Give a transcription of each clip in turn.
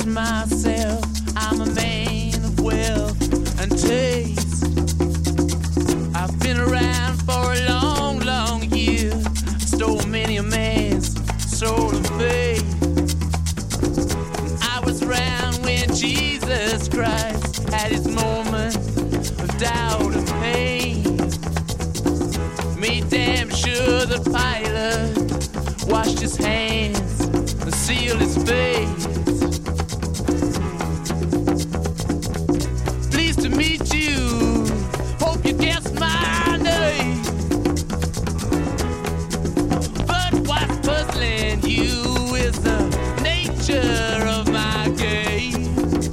guess myself, I'm a man of wealth and taste. I've been around for a long, long year. Stole many a man's soul of faith. I was around when Jesus Christ had his moment of doubt and pain. Made damn sure the Pilate washed his hands and sealed his face. Pleased to meet you, hope you guessed my name. But what's puzzling you is the nature of my game.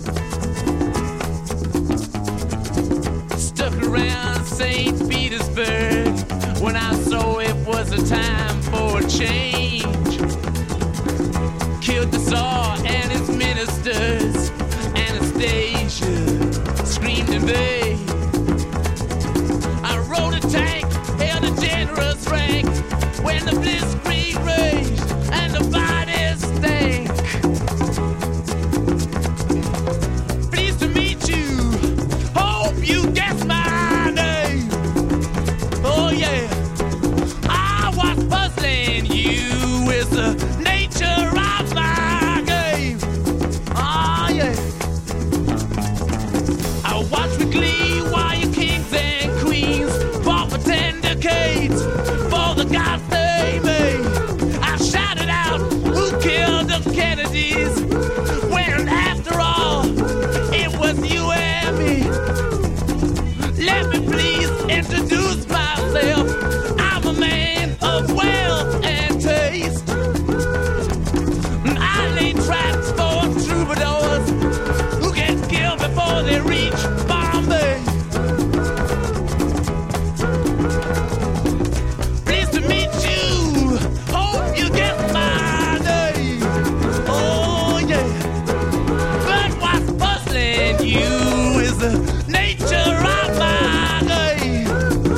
Stuck around St. Petersburg when I saw it was a time for a change. Killed the Tsar and his ministers. Anastasia screamed in vain. I rode a tank, held a generous rank when the blitzkrieg raged and the bodies stank. Pleased to meet you, hope you guessed my name. Oh yeah, I was puzzling you with the nature of my game. Oh yeah, I watch with glee while your kings and queens fought for 10 decades for the gods they made. I shouted out, who killed the Kennedys? When after all, it was you and me. Let me please introduce myself. I'm a man of wealth and taste. I lay traps for troubadours who get killed before they reach Bombay. Pleased to meet you, hope you get my name. Oh yeah, but what's puzzling you is the nature of my game.